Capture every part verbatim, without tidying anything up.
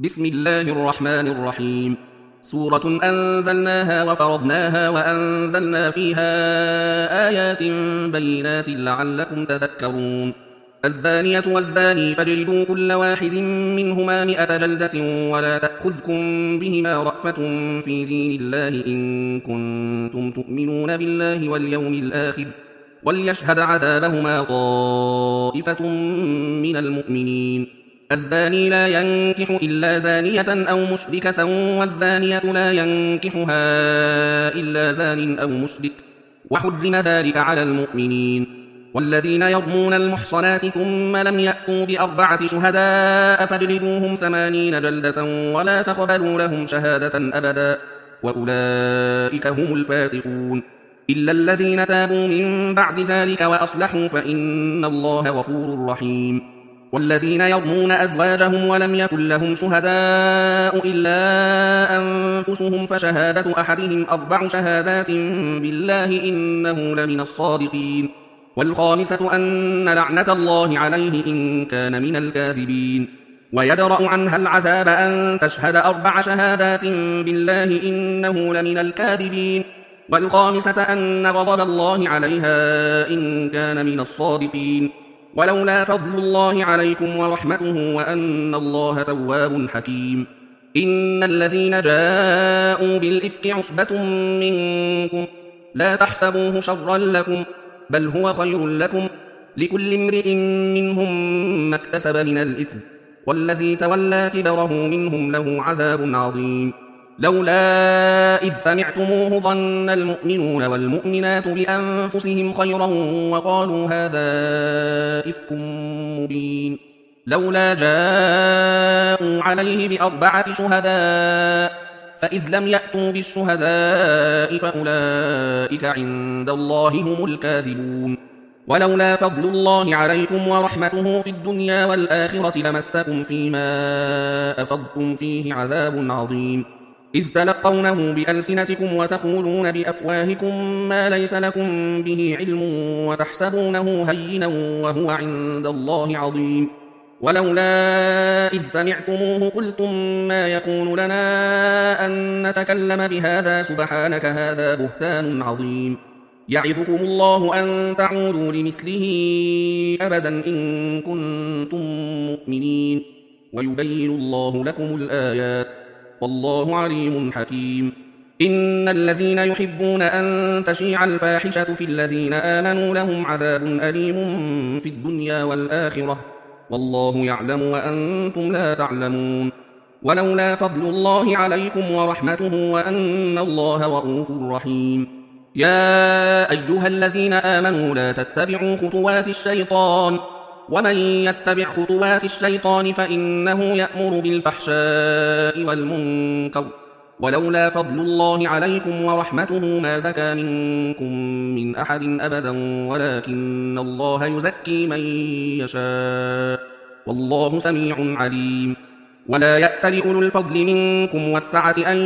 بسم الله الرحمن الرحيم. سورة أنزلناها وفرضناها وأنزلنا فيها آيات بينات لعلكم تذكرون. الزانية والزاني فاجلدوا كل واحد منهما مئة جلدة ولا تأخذكم بهما رأفة في دين الله إن كنتم تؤمنون بالله واليوم الآخر وليشهد عذابهما طائفة من المؤمنين. الزاني لا ينكح إلا زانية أو مشركة والزانية لا ينكحها إلا زان أو مشرك وحرم ذلك على المؤمنين. والذين يرمون المحصنات ثم لم يأتوا بأربعة شهداء فاجلدوهم ثمانين جلدة ولا تقبلوا لهم شهادة أبدا وأولئك هم الفاسقون إلا الذين تابوا من بعد ذلك وأصلحوا فإن الله غفور رحيم. والذين يرمون أزواجهم ولم يكن لهم شهداء إلا أنفسهم فشهادة أحدهم أربع شهادات بالله إنه لمن الصادقين والخامسة أن لعنة الله عليه إن كان من الكاذبين. ويدرأ عنها العذاب أن تشهد أربع شهادات بالله إنه لمن الكاذبين والخامسة أن غضب الله عليها إن كان من الصادقين. ولولا فضل الله عليكم ورحمته وأن الله تواب حكيم. إن الذين جاءوا بالإفك عصبة منكم لا تحسبوه شرا لكم بل هو خير لكم لكل امرئ منهم ما اكتسب من الإثم والذي تولى كبره منهم له عذاب عظيم. لولا إذ سمعتموه ظن المؤمنون والمؤمنات بأنفسهم خيرا وقالوا هذا إفك مبين. لولا جاءوا عليه بأربعة شهداء فإذ لم يأتوا بالشهداء فأولئك عند الله هم الكاذبون. ولولا فضل الله عليكم ورحمته في الدنيا والآخرة لمسكم فيما أفضتم فيه عذاب عظيم إذ تلقونه بألسنتكم وتقولون بأفواهكم ما ليس لكم به علم وتحسبونه هينا وهو عند الله عظيم. ولولا إذ سمعتموه قلتم ما يكون لنا أن نتكلم بهذا سبحانك هذا بهتان عظيم. يعظكم الله أن تعودوا لمثله أبدا إن كنتم مؤمنين ويبين الله لكم الآيات والله عليم حكيم. إن الذين يحبون أن تشيع الفاحشة في الذين آمنوا لهم عذاب أليم في الدنيا والآخرة والله يعلم وأنتم لا تعلمون. ولولا فضل الله عليكم ورحمته وأن الله رءوف رحيم. يا أيها الذين آمنوا لا تتبعوا خطوات الشيطان ومن يتبع خطوات الشيطان فإنه يأمر بالفحشاء والمنكر ولولا فضل الله عليكم ورحمته ما زكى منكم من أحد أبدا ولكن الله يزكي من يشاء والله سميع عليم. ولا يأتل أولو الفضل منكم والسعة أن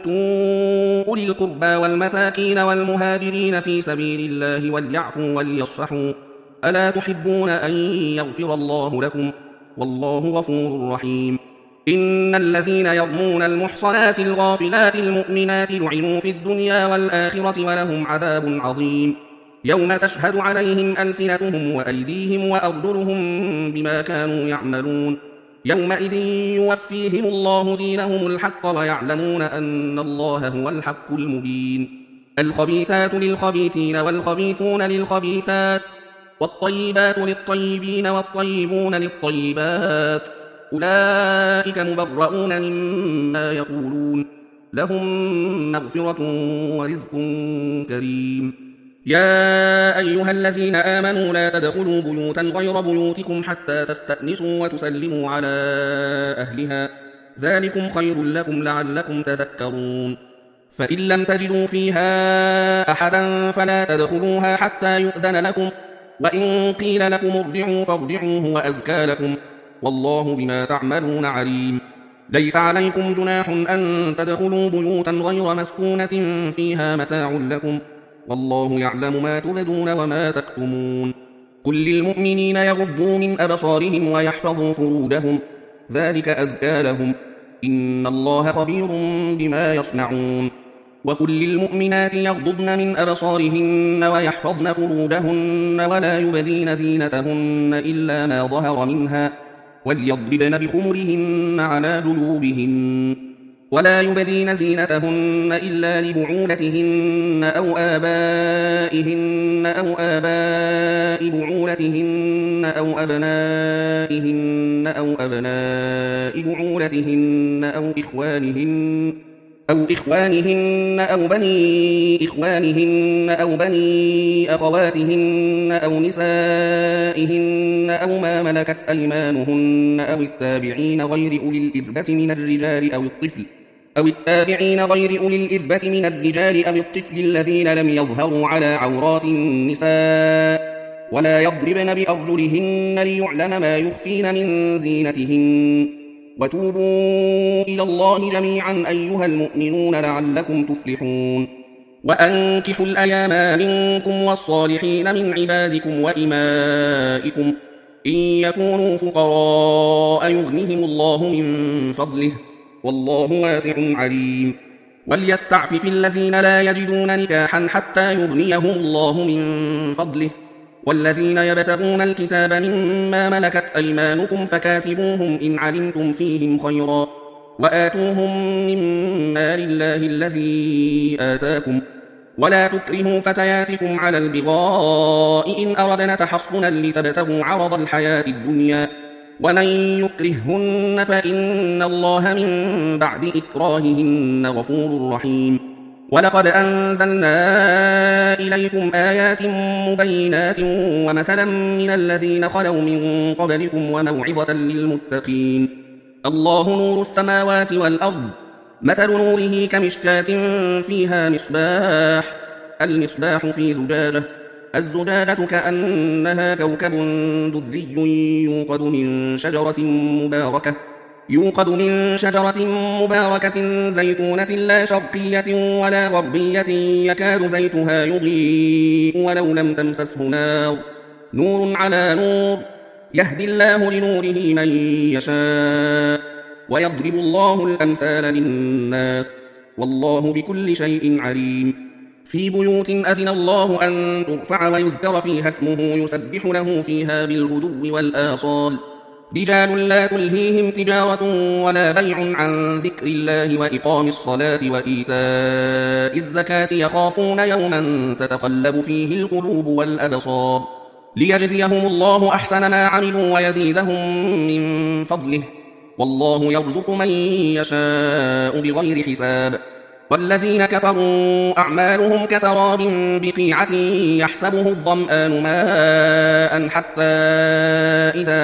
يؤتوا أولي القربى والمساكين والمهاجرين في سبيل الله وليعفوا وليصفحوا ألا تحبون أن يغفر الله لكم والله غفور رحيم. إن الذين يرمون المحصنات الغافلات المؤمنات لعنوا في الدنيا والآخرة ولهم عذاب عظيم يوم تشهد عليهم ألسنتهم وأيديهم وأرجلهم بما كانوا يعملون يومئذ يوفيهم الله دينهم الحق ويعلمون أن الله هو الحق المبين. الخبيثات للخبيثين والخبيثون للخبيثات والطيبات للطيبين والطيبون للطيبات أولئك مبرؤون مما يقولون لهم مغفرة ورزق كريم. يا أيها الذين آمنوا لا تدخلوا بيوتا غير بيوتكم حتى تستأنسوا وتسلموا على أهلها ذلكم خير لكم لعلكم تذكرون. فإن لم تجدوا فيها أحدا فلا تدخلوها حتى يؤذن لكم وإن قيل لكم ارجعوا فارجعوا هو أزكى لكم والله بما تعملون عليم. ليس عليكم جناح أن تدخلوا بيوتا غير مسكونة فيها متاع لكم والله يعلم ما تبدون وما تكتمون. قل للمؤمنين يغضوا من أبصارهم ويحفظوا فروجهم ذلك أزكى لهم إن الله خبير بما يصنعون وقل للمؤمنات يغضضن من أبصارهن ويحفظن فروجهن ولا يبدين زينتهن إلا ما ظهر منها وليضربن بخمرهن على جيوبهن ولا يبدين زينتهن إلا لبعولتهن أو آبائهن أو آباء بعولتهن أو أبنائهن أو أبناء بعولتهن أو إخوانهن أو إخوانهن أو بني إخوانهن أو بني أخواتهن أو نسائهن أو ما ملكت أيمانهن أو التابعين غير أولي الإربة من الرجال أو الطفل أو التابعين غير أولي الإربة من الرجال أو الطفل الذين لم يظهروا على عورات النساء ولا يضربن بأرجلهن ليعلم ما يخفين من زينتهن وتوبوا إلى الله جميعا أيها المؤمنون لعلكم تفلحون وأنكحوا الأيام منكم والصالحين من عبادكم وإمائكم إن يكونوا فقراء يغنهم الله من فضله والله واسع عليم وليستعفف الذين لا يجدون نكاحا حتى يغنيهم الله من فضله والذين يبتغون الكتاب مما ملكت أيمانكم فكاتبوهم إن علمتم فيهم خيرا وآتوهم مما لله الذي آتاكم ولا تكرهوا فتياتكم على البغاء إن أردنا تحصنا لتبتغوا عرض الحياة الدنيا ومن يكرههن فإن الله من بعد إكراههن غفور رحيم ولقد أنزلنا إليكم آيات مبينات ومثلا من الذين خلوا من قبلكم وموعظة للمتقين الله نور السماوات والأرض مثل نوره كمشكاة فيها مصباح المصباح في زجاجة الزجاجة كأنها كوكب دري يوقد من شجرة مباركة يوقد من شجرة مباركة زيتونة لا شرقية ولا غربية يكاد زيتها يضيء ولو لم تمسسه نار نور على نور يهدي الله لنوره من يشاء ويضرب الله الأمثال للناس والله بكل شيء عليم في بيوت أذن الله أن ترفع ويذكر فيها اسمه يسبح له فيها بالغدو والآصال رجال لا تلهيهم تجارة ولا بيع عن ذكر الله وإقام الصلاة وإيتاء الزكاة يخافون يوما تتقلب فيه القلوب والأبصار ليجزيهم الله أحسن ما عملوا ويزيدهم من فضله والله يرزق من يشاء بغير حساب والذين كفروا أعمالهم كسراب بقيعة يحسبه الظمآن ماء حتى إذا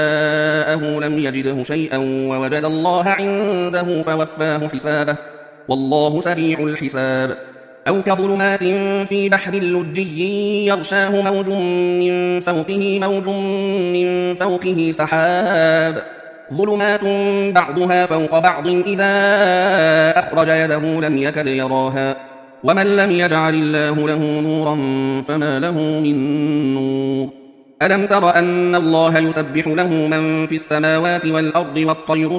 جاءه لم يجده شيئا ووجد الله عنده فوفاه حسابه والله سريع الحساب أو كظلمات في بحر لجي يغشاه موج من فوقه موج من فوقه سحاب ظلمات بعضها فوق بعض إذا أخرج يده لم يكد يراها ومن لم يجعل الله له نورا فما له من نور ألم تر أن الله يسبح له من في السماوات والأرض والطير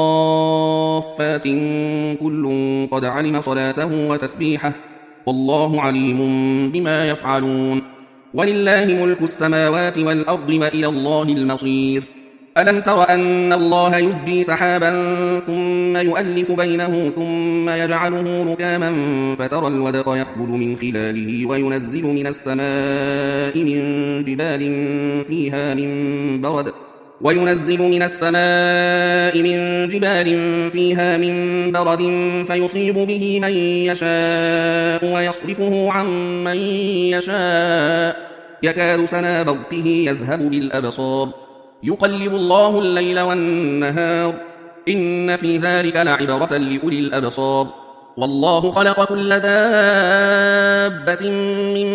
صافات كل قد علم صلاته وتسبيحه والله عليم بما يفعلون ولله ملك السماوات والأرض وإلى الله المصير ألم تر أن الله يزجي سحابا ثم يؤلف بينه ثم يجعله ركاما فترى الودق يخرج من خلاله وينزل من السماء من جبال فيها من برد وينزل من السماء من جبال فيها من برد فيصيب به من يشاء ويصرفه عن من يشاء يكاد سنا برقه يذهب بالأبصار يقلب الله الليل والنهار إن في ذلك لعبرة لأولي الأبصار والله خلق كل دابة من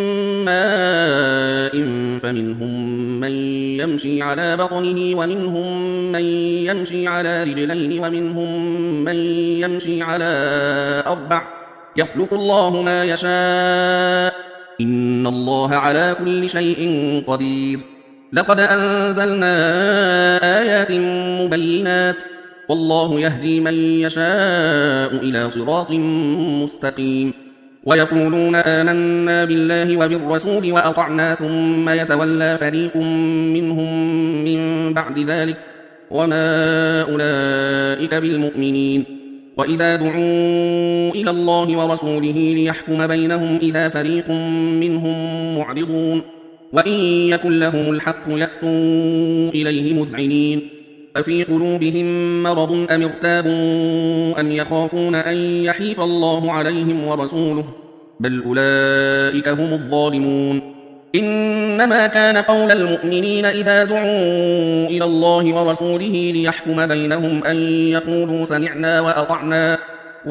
ماء فمنهم من يمشي على بطنه ومنهم من يمشي على رجلين ومنهم من يمشي على أربع يخلق الله ما يشاء إن الله على كل شيء قدير لقد أنزلنا آيات مبينات والله يهدي من يشاء إلى صراط مستقيم. ويقولون آمنا بالله وبالرسول وأطعنا ثم يتولى فريق منهم من بعد ذلك وما أولئك بالمؤمنين. وإذا دعوا إلى الله ورسوله ليحكم بينهم إذا فريق منهم معرضون وإن يكن لهم الحق يأتوا إليه مذعنين. أفي قلوبهم مرض أم ارتابوا أم يخافون أن يحيف الله عليهم ورسوله بل أولئك هم الظالمون. إنما كان قول المؤمنين إذا دعوا إلى الله ورسوله ليحكم بينهم أن يقولوا سمعنا وأطعنا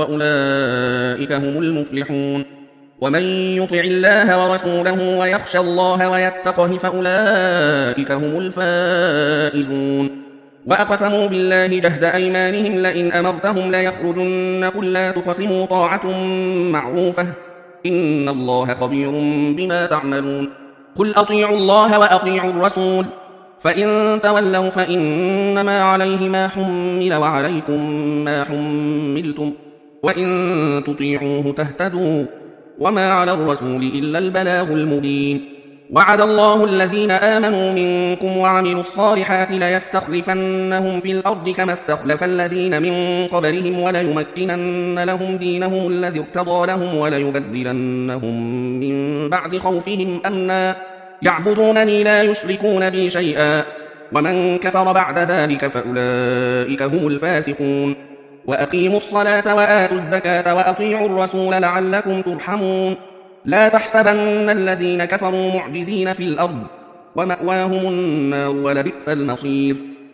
وأولئك هم المفلحون. ومن يطع الله ورسوله ويخشى الله ويتقه فأولئك هم الفائزون. وأقسموا بالله جهد أيمانهم لئن أمرتهم ليخرجن قل لا تقسموا طاعة معروفة إن الله خبير بما تعملون. قل أطيعوا الله وأطيعوا الرسول فإن تولوا فإنما عليه ما حمل وعليكم ما حملتم وإن تطيعوه تهتدوا وما على الرسول إلا البلاغ المبين. وعد الله الذين آمنوا منكم وعملوا الصالحات ليستخلفنهم في الأرض كما استخلف الذين من قبلهم وليمكنن لهم دينهم الذي ارتضى لهم وليبدلنهم من بعد خوفهم أمنا يعبدونني لا يشركون بي شيئا ومن كفر بعد ذلك فأولئك هم الفاسقون. وأقيموا الصلاة وآتوا الزكاة وأطيعوا الرسول لعلكم ترحمون. لا تحسبن الذين كفروا معجزين في الأرض ومأواهم النار ولبئس المصير.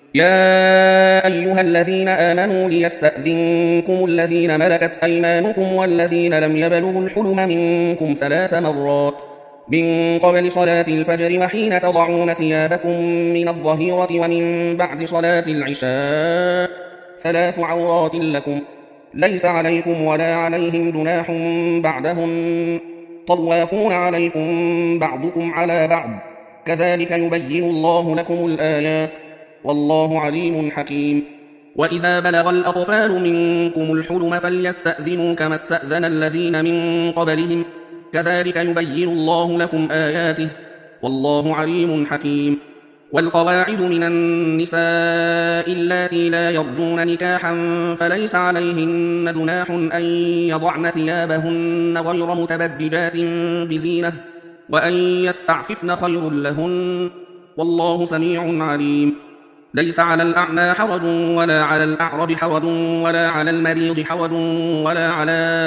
يا أيها الذين آمنوا ليستأذنكم الذين ملكت أيمانكم والذين لم يبلغوا الحلم منكم ثلاث مرات من قبل صلاة الفجر وحين تضعون ثيابكم من الظهيرة ومن بعد صلاة العشاء ثلاث عورات لكم ليس عليكم ولا عليهم جناح بعدهم طوافون عليكم بعضكم على بعض كذلك يبين الله لكم الآيات والله عليم حكيم. وإذا بلغ الأطفال منكم الحلم فليستأذنوا كما استأذن الذين من قبلهم كذلك يبين الله لكم آياته والله عليم حكيم. والقواعد من النساء اللاتي لا يرجون نكاحا فليس عليهن جناح أن يضعن ثيابهن غير متبرجات بزينة وأن يستعففن خير لهن والله سميع عليم. ليس على الأعمى حرج ولا على الأعرج حرج ولا على المريض حرج ولا على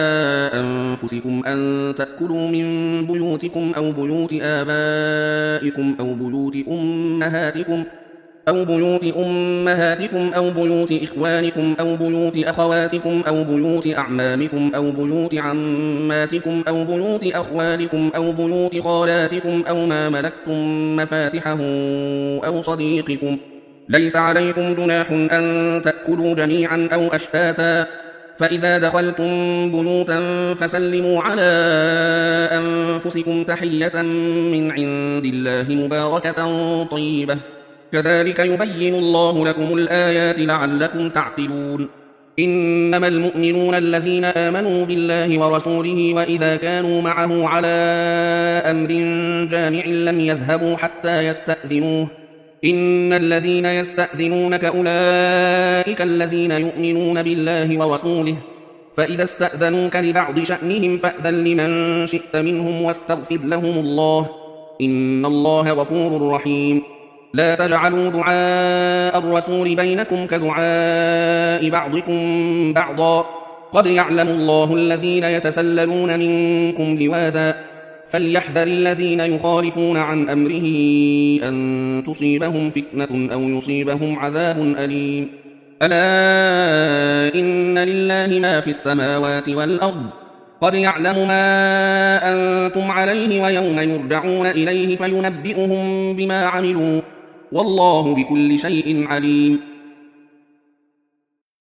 أنفسكم أن تأكلوا من بيوتكم أو بيوت آبائكم أو بيوت أمهاتكم أو بيوت أمهاتكم أو بيوت إخوانكم أو بيوت أخواتكم أو بيوت أعمامكم أو بيوت عماتكم أو بيوت أخوالكم أو بيوت خالاتكم أو ما ملكتم مفاتحه أو صديقكم. ليس عليكم جناح أن تأكلوا جميعا أو أشتاتا فإذا دخلتم بيوتا فسلموا على أنفسكم تحية من عند الله مباركة طيبة كذلك يبين الله لكم الآيات لعلكم تعقلون. إنما المؤمنون الذين آمنوا بالله ورسوله وإذا كانوا معه على أمر جامع لم يذهبوا حتى يستأذنوه إن الذين يستأذنونك أولئك الذين يؤمنون بالله ورسوله فإذا استأذنوك لبعض شأنهم فأذن لمن شئت منهم واستغفر لهم الله إن الله غفور رحيم. لا تجعلوا دعاء الرسول بينكم كدعاء بعضكم بعضا قد يعلم الله الذين يتسللون منكم لواذا فليحذر الذين يخالفون عن أمره أن تصيبهم فتنة أو يصيبهم عذاب أليم. ألا إن لله ما في السماوات والأرض قد يعلم ما أنتم عليه ويوم يرجعون إليه فينبئهم بما عملوا والله بكل شيء عليم.